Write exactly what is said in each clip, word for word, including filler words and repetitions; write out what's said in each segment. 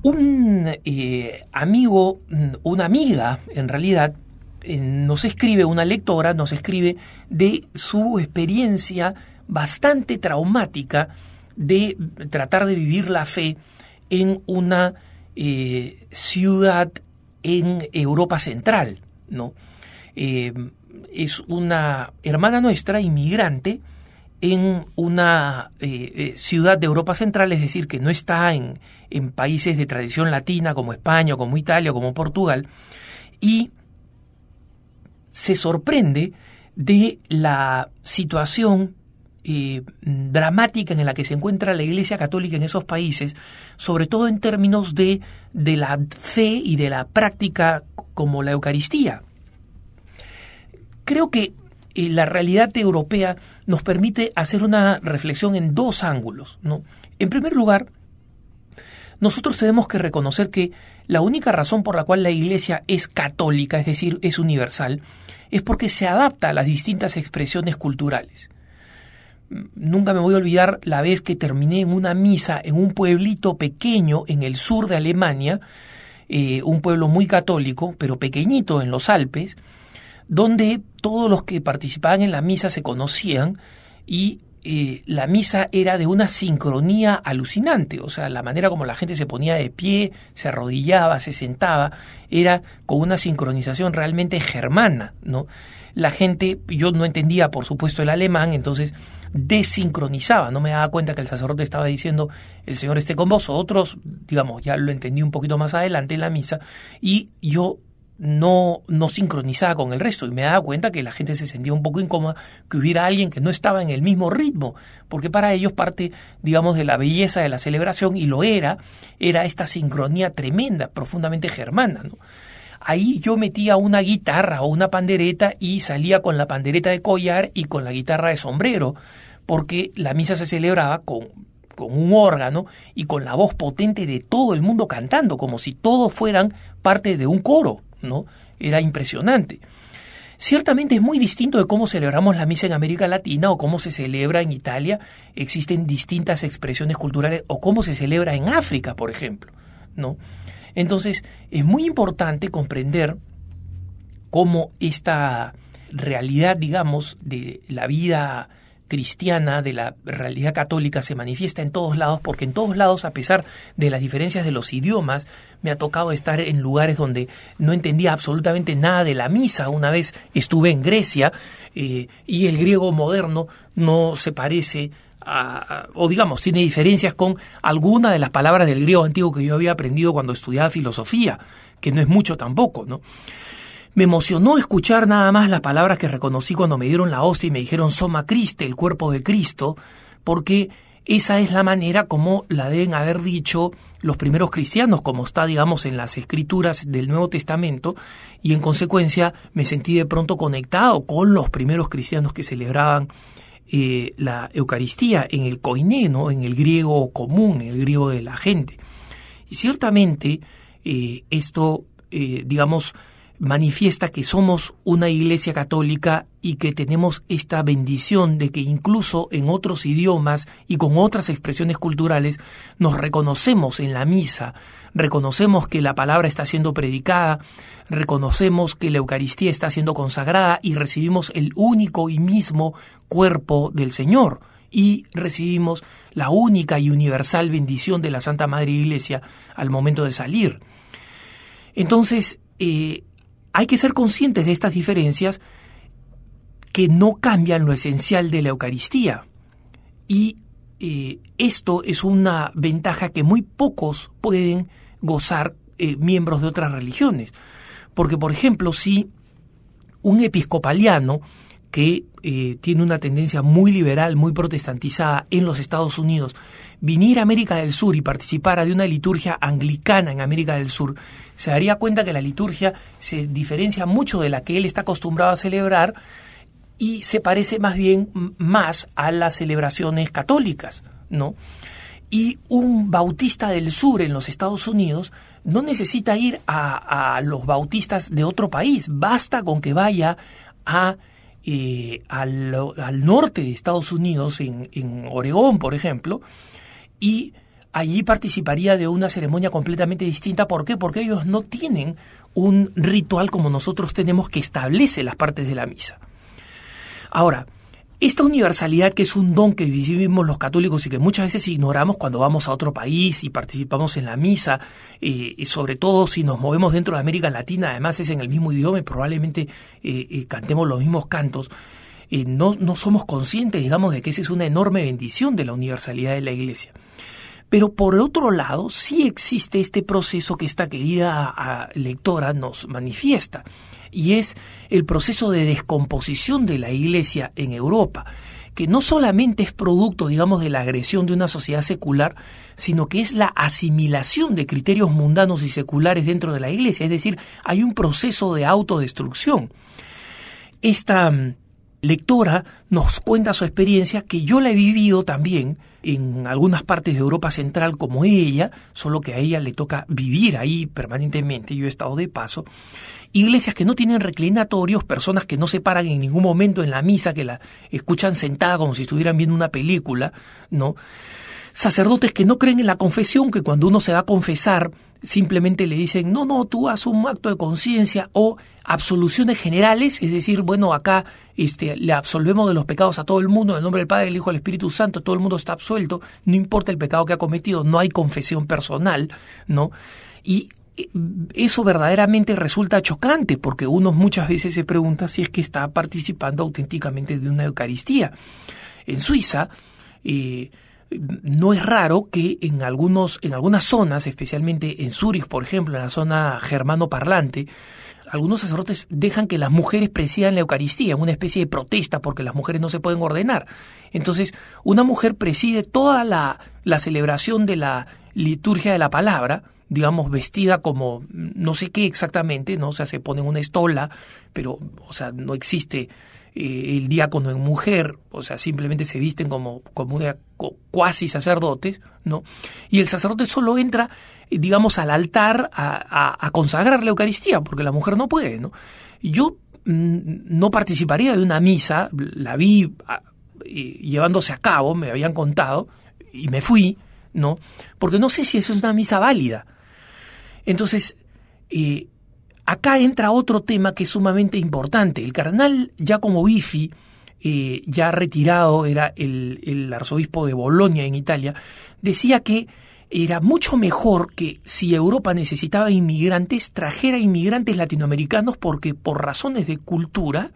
un eh, amigo, una amiga en realidad, eh, nos escribe, una lectora nos escribe de su experiencia bastante traumática de tratar de vivir la fe en una eh, ciudad en Europa Central, ¿no? Eh, es una hermana nuestra, inmigrante, en una eh, eh, ciudad de Europa Central, es decir, que no está en, en países de tradición latina como España, como Italia, como Portugal, y se sorprende de la situación eh, dramática en la que se encuentra la Iglesia Católica en esos países, sobre todo en términos de, de la fe y de la práctica como la Eucaristía. Creo que eh, la realidad europea nos permite hacer una reflexión en dos ángulos, ¿no? En primer lugar, nosotros tenemos que reconocer que la única razón por la cual la Iglesia es católica, es decir, es universal, es porque se adapta a las distintas expresiones culturales. Nunca me voy a olvidar la vez que terminé en una misa en un pueblito pequeño en el sur de Alemania, eh, un pueblo muy católico, pero pequeñito en los Alpes, donde todos los que participaban en la misa se conocían y eh, la misa era de una sincronía alucinante. O sea, la manera como la gente se ponía de pie, se arrodillaba, se sentaba, era con una sincronización realmente germana, ¿no? La gente, yo no entendía, por supuesto, el alemán, entonces desincronizaba, no me daba cuenta que el sacerdote estaba diciendo el Señor esté con vos, o otros, digamos, ya lo entendí un poquito más adelante en la misa, y yo no, no sincronizaba con el resto, y me daba cuenta que la gente se sentía un poco incómoda, que hubiera alguien que no estaba en el mismo ritmo, porque para ellos parte, digamos, de la belleza de la celebración, y lo era, era esta sincronía tremenda, profundamente germana, ¿no? Ahí yo metía una guitarra o una pandereta y salía con la pandereta de collar y con la guitarra de sombrero, porque la misa se celebraba con, con un órgano y con la voz potente de todo el mundo cantando, como si todos fueran parte de un coro, ¿no? Era impresionante. Ciertamente es muy distinto de cómo celebramos la misa en América Latina o cómo se celebra en Italia. Existen distintas expresiones culturales, o cómo se celebra en África, por ejemplo, ¿no? Entonces, es muy importante comprender cómo esta realidad, digamos, de la vida cristiana, de la realidad católica, se manifiesta en todos lados, porque en todos lados, a pesar de las diferencias de los idiomas, me ha tocado estar en lugares donde no entendía absolutamente nada de la misa. Una vez estuve en Grecia eh, y el griego moderno no se parece A, a, o digamos, tiene diferencias con alguna de las palabras del griego antiguo que yo había aprendido cuando estudiaba filosofía, que no es mucho tampoco, ¿no? Me emocionó escuchar nada más las palabras que reconocí cuando me dieron la hostia y me dijeron Soma Christe, el cuerpo de Cristo, porque esa es la manera como la deben haber dicho los primeros cristianos, como está, digamos, en las escrituras del Nuevo Testamento, y en consecuencia me sentí de pronto conectado con los primeros cristianos que celebraban Eh, la Eucaristía en el koiné, ¿no? En el griego común, en el griego de la gente. Y ciertamente eh, esto, eh, digamos, manifiesta que somos una iglesia católica y que tenemos esta bendición de que incluso en otros idiomas y con otras expresiones culturales nos reconocemos en la misa, reconocemos que la palabra está siendo predicada, reconocemos que la Eucaristía está siendo consagrada y recibimos el único y mismo cuerpo del Señor, y recibimos la única y universal bendición de la Santa Madre Iglesia al momento de salir. Entonces, eh, hay que ser conscientes de estas diferencias que no cambian lo esencial de la Eucaristía. Y eh, esto es una ventaja que muy pocos pueden gozar eh, miembros de otras religiones. Porque, por ejemplo, si un episcopaliano que eh, tiene una tendencia muy liberal, muy protestantizada en los Estados Unidos, viniera a América del Sur y participara de una liturgia anglicana en América del Sur, se daría cuenta que la liturgia se diferencia mucho de la que él está acostumbrado a celebrar y se parece más bien más a las celebraciones católicas, ¿no? Y un bautista del sur en los Estados Unidos no necesita ir a, a los bautistas de otro país, basta con que vaya a Eh, al, al norte de Estados Unidos, en, en Oregón, por ejemplo, y allí participaría de una ceremonia completamente distinta. ¿Por qué? Porque ellos no tienen un ritual como nosotros tenemos que establece las partes de la misa. Ahora, esta universalidad, que es un don que vivimos los católicos y que muchas veces ignoramos cuando vamos a otro país y participamos en la misa, eh, y sobre todo si nos movemos dentro de América Latina, además es en el mismo idioma y probablemente eh, eh, cantemos los mismos cantos, eh, no, no somos conscientes, digamos, de que esa es una enorme bendición de la universalidad de la Iglesia. Pero por otro lado, sí existe este proceso que esta querida a, lectora nos manifiesta, y es el proceso de descomposición de la Iglesia en Europa, que no solamente es producto, digamos, de la agresión de una sociedad secular, sino que es la asimilación de criterios mundanos y seculares dentro de la Iglesia, es decir, hay un proceso de autodestrucción. Esta lectora nos cuenta su experiencia, que yo la he vivido también en algunas partes de Europa Central como ella, solo que a ella le toca vivir ahí permanentemente, yo he estado de paso. Iglesias que no tienen reclinatorios, personas que no se paran en ningún momento en la misa, que la escuchan sentada como si estuvieran viendo una película, ¿no? Sacerdotes que no creen en la confesión, que cuando uno se va a confesar simplemente le dicen, no, no, tú haz un acto de conciencia, o absoluciones generales, es decir, bueno, acá este, le absolvemos de los pecados a todo el mundo, en el nombre del Padre, del Hijo y del Espíritu Santo, todo el mundo está absuelto, no importa el pecado que ha cometido, no hay confesión personal, ¿no? Y eso verdaderamente resulta chocante, porque uno muchas veces se pregunta si es que está participando auténticamente de una Eucaristía. En Suiza, eh, no es raro que en algunos, en algunas zonas, especialmente en Zúrich, por ejemplo, en la zona germano-parlante, algunos sacerdotes dejan que las mujeres presidan la Eucaristía, una especie de protesta porque las mujeres no se pueden ordenar. Entonces, una mujer preside toda la, la celebración de la liturgia de la palabra, digamos, vestida como no sé qué exactamente, ¿no? O sea, se pone una estola, pero, o sea, no existe eh, el diácono en mujer, o sea, simplemente se visten como, como una cuasi sacerdotes, ¿no? Y el sacerdote solo entra, digamos, al altar a, a, a consagrar la Eucaristía, porque la mujer no puede, ¿no? Yo mm, no participaría de una misa, la vi a, eh, llevándose a cabo, me habían contado, y me fui, ¿no? Porque no sé si eso es una misa válida. Entonces, eh, acá entra otro tema que es sumamente importante. El cardenal Giacomo Biffi, eh, ya retirado, era el, el arzobispo de Bolonia en Italia, decía que era mucho mejor que si Europa necesitaba inmigrantes, trajera inmigrantes latinoamericanos, porque por razones de cultura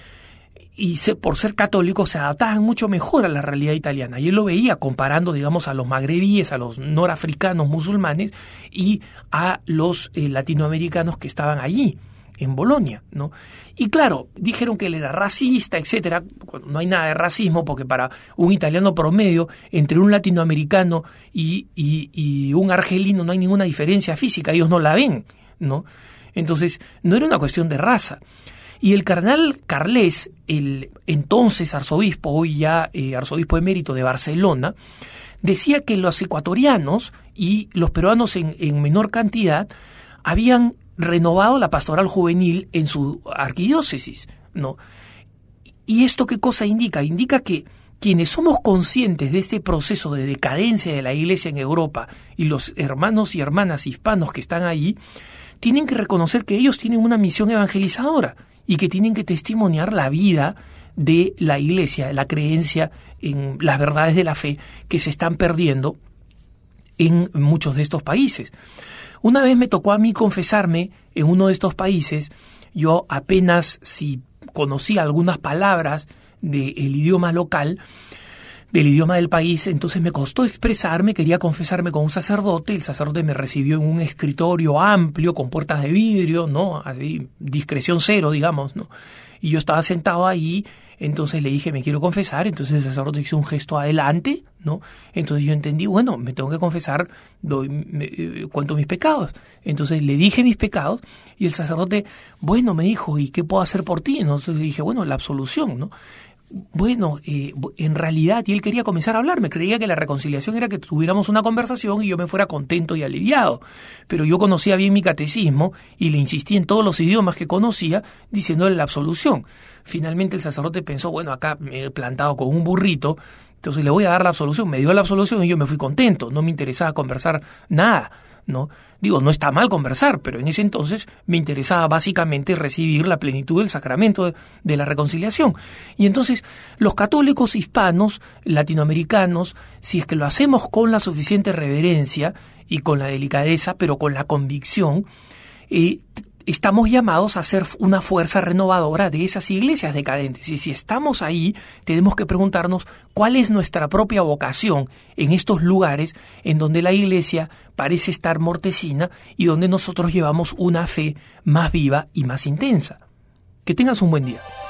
y se, por ser católicos se adaptaban mucho mejor a la realidad italiana. Y él lo veía comparando, digamos, a los magrebíes, a los norafricanos musulmanes y a los eh, latinoamericanos que estaban allí, en Bolonia, ¿no? Y claro, dijeron que él era racista, etcétera. No hay nada de racismo, porque para un italiano promedio, entre un latinoamericano y, y, y un argelino no hay ninguna diferencia física, ellos no la ven, ¿no? Entonces, no era una cuestión de raza. Y el cardenal Carles, el entonces arzobispo, hoy ya eh, arzobispo emérito de Barcelona, decía que los ecuatorianos y los peruanos en, en menor cantidad habían renovado la pastoral juvenil en su arquidiócesis, ¿no? ¿Y esto qué cosa indica? Indica que quienes somos conscientes de este proceso de decadencia de la Iglesia en Europa y los hermanos y hermanas hispanos que están allí, tienen que reconocer que ellos tienen una misión evangelizadora y que tienen que testimoniar la vida de la Iglesia, la creencia en las verdades de la fe que se están perdiendo en muchos de estos países. Una vez me tocó a mí confesarme en uno de estos países. Yo apenas si conocía algunas palabras del idioma local, del idioma del país, entonces me costó expresarme, quería confesarme con un sacerdote. El sacerdote me recibió en un escritorio amplio con puertas de vidrio, ¿no? Así, discreción cero, digamos, ¿no? Y yo estaba sentado ahí, entonces le dije, me quiero confesar. Entonces el sacerdote hizo un gesto adelante, ¿no? Entonces yo entendí, bueno, me tengo que confesar, doy, me, eh, cuento mis pecados. Entonces le dije mis pecados y el sacerdote, bueno, me dijo, ¿y qué puedo hacer por ti? Entonces le dije, bueno, la absolución, ¿no? bueno, eh, en realidad, y él quería comenzar a hablarme, creía que la reconciliación era que tuviéramos una conversación y yo me fuera contento y aliviado. Pero yo conocía bien mi catecismo y le insistí en todos los idiomas que conocía, diciéndole la absolución. Finalmente el sacerdote pensó, bueno, acá me he plantado con un burrito, entonces le voy a dar la absolución. Me dio la absolución y yo me fui contento, no me interesaba conversar nada, ¿no? Digo, no está mal conversar, pero en ese entonces me interesaba básicamente recibir la plenitud del sacramento de, de la reconciliación. Y entonces los católicos hispanos, latinoamericanos, si es que lo hacemos con la suficiente reverencia y con la delicadeza, pero con la convicción, eh, estamos llamados a ser una fuerza renovadora de esas iglesias decadentes. Y si estamos ahí, tenemos que preguntarnos cuál es nuestra propia vocación en estos lugares en donde la iglesia parece estar mortecina y donde nosotros llevamos una fe más viva y más intensa. Que tengas un buen día.